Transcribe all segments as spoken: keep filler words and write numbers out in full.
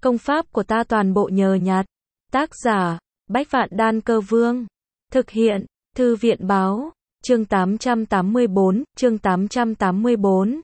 Công pháp của ta toàn bộ nhờ nhặt. Tác giả, Bách Vạn Đan Cơ Vương. Thực hiện, Thư viện Báo. Chương tám trăm tám mươi bốn, chương tám trăm tám mươi bốn.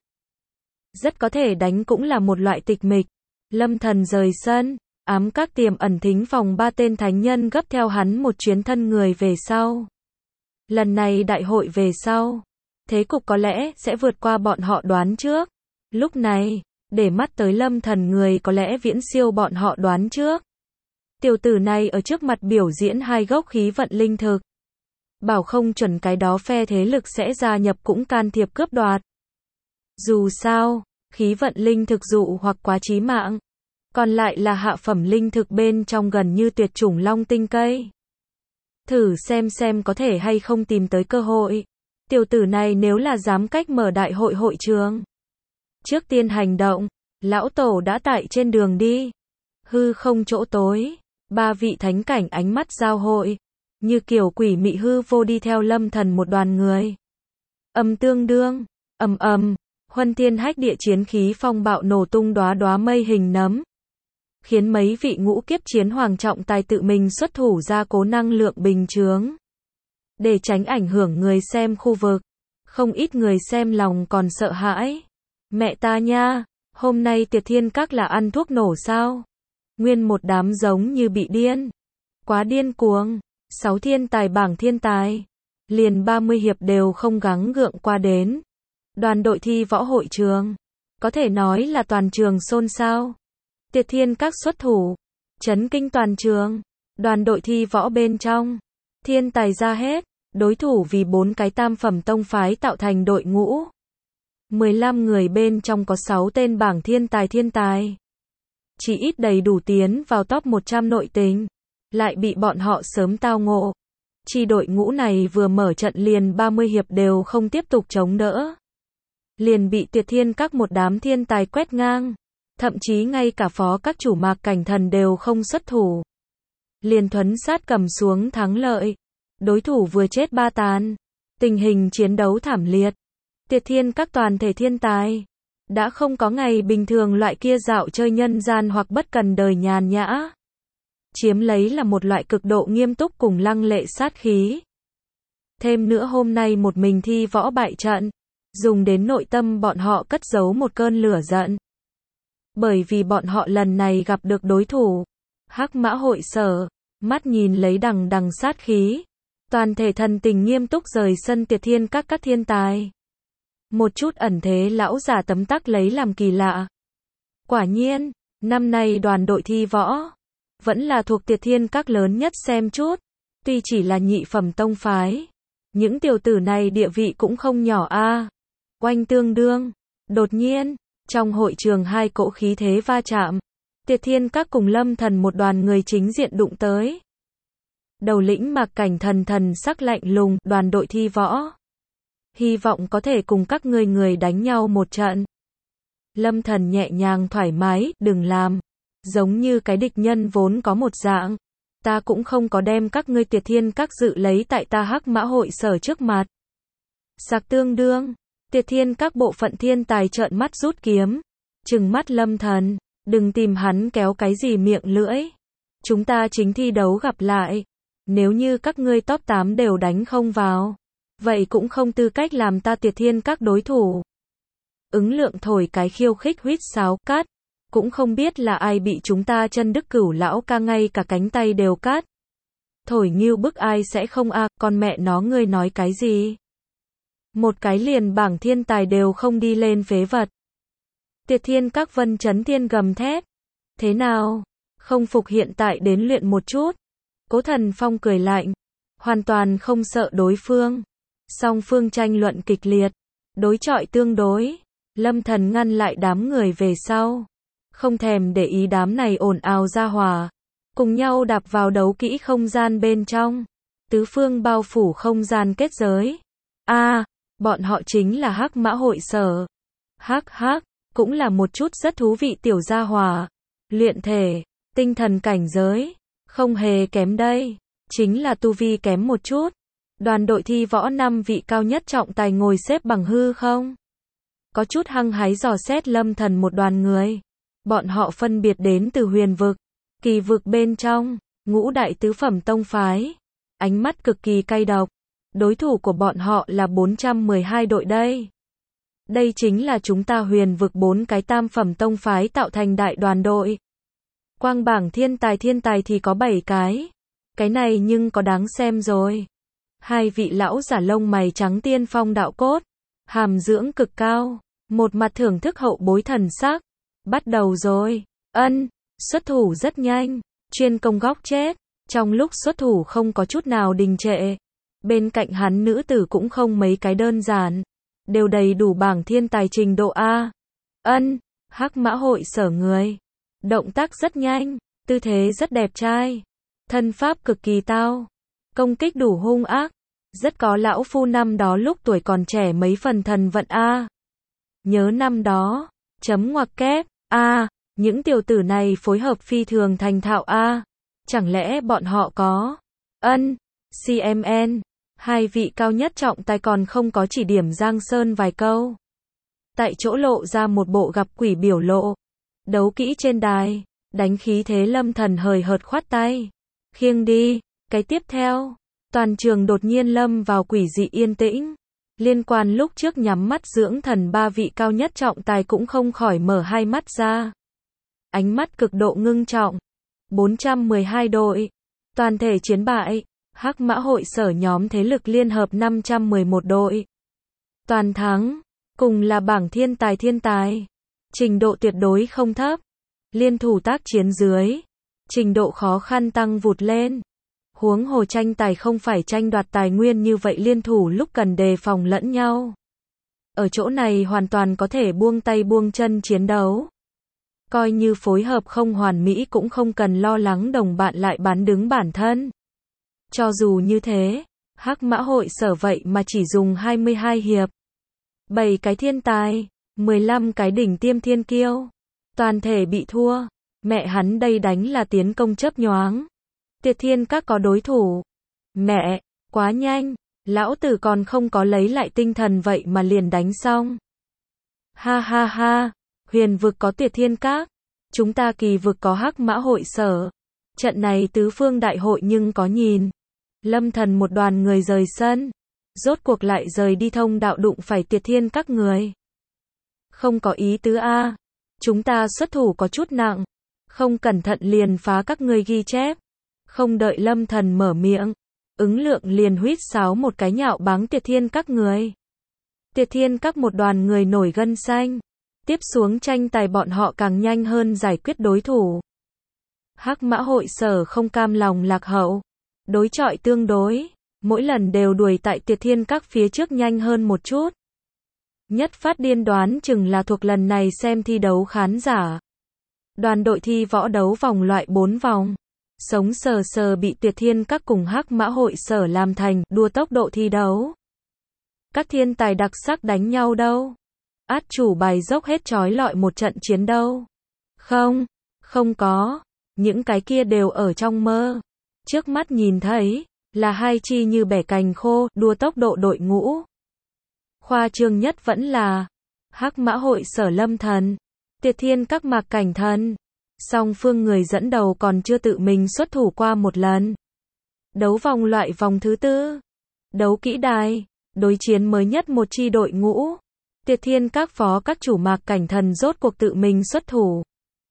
Rất có thể đánh cũng là một loại tịch mịch. Lâm Thần rời sân, ám các tiềm ẩn thính phòng ba tên thánh nhân gấp theo hắn một chuyến thân người về sau. Lần này đại hội về sau, thế cục có lẽ sẽ vượt qua bọn họ đoán trước. Lúc này, để mắt tới Lâm Thần người có lẽ viễn siêu bọn họ đoán trước. Tiểu tử này ở trước mặt biểu diễn hai gốc khí vận linh thực. Bảo không chuẩn cái đó phe thế lực sẽ gia nhập cũng can thiệp cướp đoạt. Dù sao, khí vận linh thực dụ hoặc quá chí mạng. Còn lại là hạ phẩm linh thực bên trong gần như tuyệt chủng long tinh cây. Thử xem xem có thể hay không tìm tới cơ hội. Tiểu tử này nếu là dám cách mở đại hội hội trường. Trước tiên hành động, lão tổ đã tại trên đường đi. Hư không chỗ tối, ba vị thánh cảnh ánh mắt giao hội. Như kiểu quỷ mị hư vô đi theo Lâm Thần một đoàn người. Âm tương đương, ầm ầm, huân thiên hách địa chiến khí phong bạo nổ tung đóa đóa mây hình nấm. Khiến mấy vị ngũ kiếp chiến hoàng trọng tài tự mình xuất thủ ra cố năng lượng bình chướng. Để tránh ảnh hưởng người xem khu vực. Không ít người xem lòng còn sợ hãi. Mẹ ta nha, hôm nay Tiệt Thiên Các là ăn thuốc nổ sao? Nguyên một đám giống như bị điên. Quá điên cuồng. Sáu thiên tài bảng thiên tài. Liền ba mươi hiệp đều không gắng gượng qua đến. Đoàn đội thi võ hội trường. Có thể nói là toàn trường xôn xao. Tiệt Thiên Các xuất thủ. Chấn kinh toàn trường. Đoàn đội thi võ bên trong. Thiên tài ra hết. Đối thủ vì bốn cái tam phẩm tông phái tạo thành đội ngũ. mười lăm người bên trong có sáu tên bảng thiên tài thiên tài. Chỉ ít đầy đủ tiến vào top một trăm nội tình. Lại bị bọn họ sớm tao ngộ. Chi đội ngũ này vừa mở trận liền ba mươi hiệp đều không tiếp tục chống đỡ. Liền bị Tiệt Thiên Các một đám thiên tài quét ngang. Thậm chí ngay cả phó các chủ Mạc Cảnh Thần đều không xuất thủ. Liền thuấn sát cầm xuống thắng lợi. Đối thủ vừa chết ba tàn. Tình hình chiến đấu thảm liệt. Tiệt Thiên Các toàn thể thiên tài. Đã không có ngày bình thường loại kia dạo chơi nhân gian hoặc bất cần đời nhàn nhã. Chiếm lấy là một loại cực độ nghiêm túc cùng lăng lệ sát khí. Thêm nữa hôm nay một mình thi võ bại trận. Dùng đến nội tâm bọn họ cất giấu một cơn lửa giận. Bởi vì bọn họ lần này gặp được đối thủ. Hắc Mã Hội Sở. Mắt nhìn lấy đằng đằng sát khí. Toàn thể thần tình nghiêm túc rời sân Tiệt Thiên Các các thiên tài. Một chút ẩn thế lão già tấm tắc lấy làm kỳ lạ. Quả nhiên, năm nay đoàn đội thi võ. Vẫn là thuộc Tiệt Thiên Các lớn nhất xem chút. Tuy chỉ là nhị phẩm tông phái. Những tiểu tử này địa vị cũng không nhỏ a. À. Oanh tương đương. Đột nhiên, trong hội trường hai cỗ khí thế va chạm. Tiệt Thiên Các cùng Lâm Thần một đoàn người chính diện đụng tới. Đầu lĩnh Mạc Cảnh Thần thần sắc lạnh lùng, đoàn đội thi võ. Hy vọng có thể cùng các ngươi người đánh nhau một trận. Lâm Thần nhẹ nhàng thoải mái, đừng làm. Giống như cái địch nhân vốn có một dạng. Ta cũng không có đem các ngươi Tiệt Thiên Các dự lấy tại ta Hắc Mã Hội Sở trước mặt. Sạc tương đương. Tiệt Thiên Các bộ phận thiên tài trợn mắt rút kiếm. Trừng mắt Lâm Thần. Đừng tìm hắn kéo cái gì miệng lưỡi. Chúng ta chính thi đấu gặp lại. Nếu như các ngươi top tám đều đánh không vào. Vậy cũng không tư cách làm ta Tiệt Thiên Các đối thủ. Ứng Lượng thổi cái khiêu khích huýt sáo cắt. Cũng không biết là ai bị chúng ta chân đức cửu lão ca ngay cả cánh tay đều cắt. Thổi nghiêu bức ai sẽ không a, à, con mẹ nó ngươi nói cái gì? Một cái liền bảng thiên tài đều không đi lên phế vật. Tiệt Thiên Các Vân Chấn Thiên gầm thét. Thế nào? Không phục hiện tại đến luyện một chút. Cố Thần Phong cười lạnh. Hoàn toàn không sợ đối phương. Song phương tranh luận kịch liệt. Đối chọi tương đối. Lâm Thần ngăn lại đám người về sau. Không thèm để ý đám này ồn ào ra hòa. Cùng nhau đạp vào đấu kỹ không gian bên trong. Tứ phương bao phủ không gian kết giới. A, à, bọn họ chính là Hắc Mã Hội Sở. Hắc hắc, cũng là một chút rất thú vị tiểu gia hòa. Luyện thể, tinh thần cảnh giới. Không hề kém đây. Chính là tu vi kém một chút. Đoàn đội thi võ năm vị cao nhất trọng tài ngồi xếp bằng hư không. Có chút hăng hái dò xét Lâm Thần một đoàn người. Bọn họ phân biệt đến từ huyền vực, kỳ vực bên trong, ngũ đại tứ phẩm tông phái. Ánh mắt cực kỳ cay độc. Đối thủ của bọn họ là bốn trăm mười hai đội đây. Đây chính là chúng ta huyền vực bốn cái tam phẩm tông phái tạo thành đại đoàn đội. Quang bảng thiên tài thiên tài thì có bảy cái. Cái này nhưng có đáng xem rồi. Hai vị lão giả lông mày trắng tiên phong đạo cốt, hàm dưỡng cực cao, một mặt thưởng thức hậu bối thần sắc. Bắt đầu rồi. Ân, xuất thủ rất nhanh, chuyên công góc chết. Trong lúc xuất thủ không có chút nào đình trệ. Bên cạnh hắn nữ tử cũng không mấy cái đơn giản, đều đầy đủ bảng thiên tài trình độ A. Ân, Hắc Mã Hội Sở người. Động tác rất nhanh, tư thế rất đẹp trai, thân pháp cực kỳ tao, công kích đủ hung ác, rất có lão phu năm đó lúc tuổi còn trẻ mấy phần thần vận A. Nhớ năm đó, chấm ngoặc kép, A, những tiểu tử này phối hợp phi thường thành thạo A. Chẳng lẽ bọn họ có, ân, xê em en, hai vị cao nhất trọng tài còn không có chỉ điểm Giang Sơn vài câu. Tại chỗ lộ ra một bộ gặp quỷ biểu lộ. Đấu kỹ trên đài, đánh khí thế Lâm Thần hời hợt khoát tay. Khiêng đi, cái tiếp theo, toàn trường đột nhiên lâm vào quỷ dị yên tĩnh. Liên quan lúc trước nhắm mắt dưỡng thần ba vị cao nhất trọng tài cũng không khỏi mở hai mắt ra. Ánh mắt cực độ ngưng trọng. bốn trăm mười hai đội, toàn thể chiến bại. Hắc Mã Hội Sở nhóm thế lực liên hợp năm trăm mười một đội. Toàn thắng, cùng là bảng thiên tài thiên tài. Trình độ tuyệt đối không thấp. Liên thủ tác chiến dưới, trình độ khó khăn tăng vụt lên. Huống hồ tranh tài không phải tranh đoạt tài nguyên như vậy, liên thủ lúc cần đề phòng lẫn nhau. Ở chỗ này hoàn toàn có thể buông tay buông chân chiến đấu. Coi như phối hợp không hoàn mỹ cũng không cần lo lắng đồng bạn lại bán đứng bản thân. Cho dù như thế, Hắc Mã Hội Sở vậy mà chỉ dùng hai mươi hai hiệp. bảy cái thiên tài, mười lăm cái đỉnh tiêm thiên kiêu. Toàn thể bị thua. Mẹ hắn đây đánh là tiến công chớp nhoáng. Tiệt Thiên Các có đối thủ. Mẹ, quá nhanh, lão tử còn không có lấy lại tinh thần vậy mà liền đánh xong. Ha ha ha, huyền vực có Tiệt Thiên Các, chúng ta kỳ vực có Hắc Mã Hội Sở. Trận này tứ phương đại hội nhưng có nhìn. Lâm Thần một đoàn người rời sân, rốt cuộc lại rời đi thông đạo đụng phải Tiệt Thiên Các người. Không có ý tứ a, chúng ta xuất thủ có chút nặng, không cẩn thận liền phá các ngươi ghi chép. Không đợi Lâm Thần mở miệng, ứng lượng liền huýt sáo một cái nhạo báng Tiệt Thiên Các người. Tiệt Thiên Các một đoàn người nổi gân xanh. Tiếp xuống tranh tài bọn họ càng nhanh hơn giải quyết đối thủ. Hắc Mã Hội Sở không cam lòng lạc hậu. Đối chọi tương đối, mỗi lần đều đuổi tại Tiệt Thiên Các phía trước nhanh hơn một chút. Nhất phát điên đoán chừng là thuộc lần này xem thi đấu khán giả. Đoàn đội thi võ đấu vòng loại bốn vòng. Sống sờ sờ bị Tiệt Thiên Các cùng Hắc Mã Hội Sở làm thành đua tốc độ thi đấu. Các thiên tài đặc sắc đánh nhau đâu? Át chủ bài dốc hết trói lọi một trận chiến đâu? Không, không có. Những cái kia đều ở trong mơ. Trước mắt nhìn thấy, là hai chi như bẻ cành khô, đua tốc độ đội ngũ. Khoa trương nhất vẫn là Hắc Mã Hội Sở Lâm Thần, Tiệt Thiên Các Mạc Cảnh Thần. Song phương người dẫn đầu còn chưa tự mình xuất thủ qua một lần. Đấu vòng loại vòng thứ tư. Đấu kỹ đài, đối chiến mới nhất một chi đội ngũ. Tiệt Thiên Các phó các chủ Mạc Cảnh Thần rốt cuộc tự mình xuất thủ.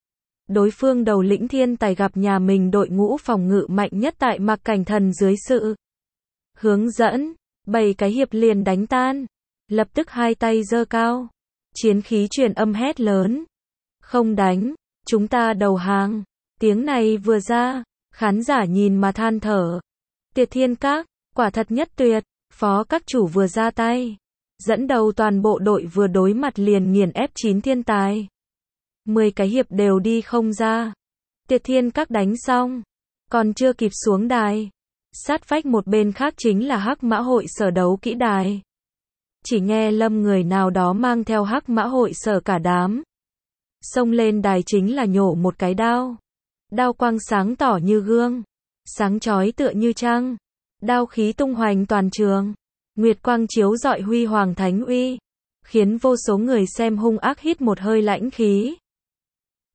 Đối phương đầu lĩnh thiên tài gặp nhà mình đội ngũ phòng ngự mạnh nhất tại Mạc Cảnh Thần dưới sự hướng dẫn, bảy cái hiệp liền đánh tan. Lập tức hai tay giơ cao, chiến khí truyền âm hét lớn. Không đánh, chúng ta đầu hàng. Tiếng này vừa ra, khán giả nhìn mà than thở. Tiệt Thiên Các, quả thật nhất tuyệt. Phó các chủ vừa ra tay, dẫn đầu toàn bộ đội vừa đối mặt liền nghiền ép chín thiên tài. mười cái hiệp đều đi không ra. Tiệt Thiên Các đánh xong, còn chưa kịp xuống đài. Sát vách một bên khác chính là Hắc Mã Hội Sở đấu kỹ đài. Chỉ nghe Lâm người nào đó mang theo Hắc Mã Hội Sở cả đám. Xông lên đài chính là nhổ một cái đao. Đao quang sáng tỏ như gương. Sáng chói tựa như trăng. Đao khí tung hoành toàn trường. Nguyệt quang chiếu rọi huy hoàng thánh uy. Khiến vô số người xem hung ác hít một hơi lãnh khí.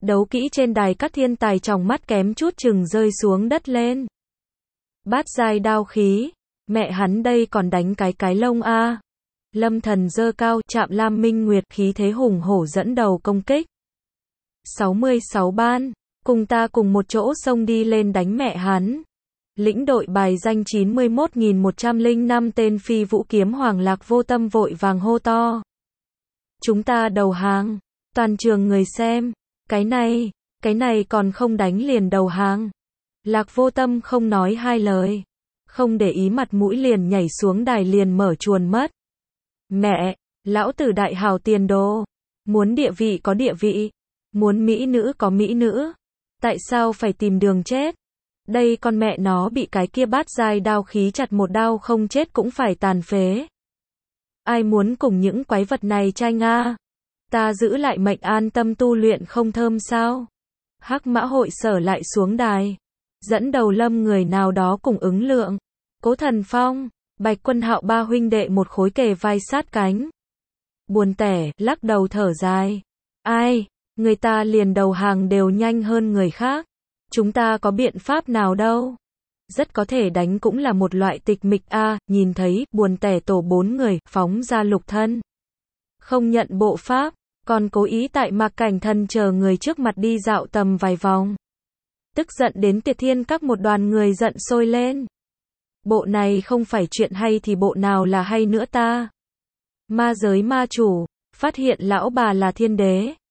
Đấu kỹ trên đài các thiên tài tròng mắt kém chút chừng rơi xuống đất lên. Bát giai đao khí, mẹ hắn đây còn đánh cái cái lông a. Lâm Thần giơ cao, chạm Lam Minh Nguyệt, khí thế hùng hổ dẫn đầu công kích. sáu mươi sáu ban, cùng ta cùng một chỗ xông đi lên đánh mẹ hắn. Lĩnh đội bài danh chín mươi mốt nghìn một trăm lẻ năm tên phi vũ kiếm hoàng Lạc Vô Tâm vội vàng hô to. Chúng ta đầu hàng, toàn trường người xem, cái này, cái này còn không đánh liền đầu hàng. Lạc Vô Tâm không nói hai lời, không để ý mặt mũi liền nhảy xuống đài liền mở chuồn mất. Mẹ, lão tử đại hào tiền đồ, muốn địa vị có địa vị, muốn mỹ nữ có mỹ nữ, tại sao phải tìm đường chết? Đây con mẹ nó bị cái kia bát giai đao khí chặt một đao không chết cũng phải tàn phế. Ai muốn cùng những quái vật này tranh a? Ta giữ lại mệnh an tâm tu luyện không thơm sao? Hắc Mã hội sở lại xuống đài, dẫn đầu Lâm người nào đó cùng ứng lượng, Cố Thần Phong, Bạch Quân Hạo ba huynh đệ một khối kề vai sát cánh. Buồn tẻ, lắc đầu thở dài. Ai, người ta liền đầu hàng đều nhanh hơn người khác. Chúng ta có biện pháp nào đâu. Rất có thể đánh cũng là một loại tịch mịch a, nhìn thấy, buồn tẻ tổ bốn người, phóng ra lục thân. Không nhận bộ pháp, còn cố ý tại Mạc Cảnh Thần chờ người trước mặt đi dạo tầm vài vòng. Tức giận đến Tiệt Thiên Các một đoàn người giận sôi lên. Bộ này không phải chuyện hay thì bộ nào là hay nữa ta? Ma giới ma chủ, phát hiện lão bà là thiên đế.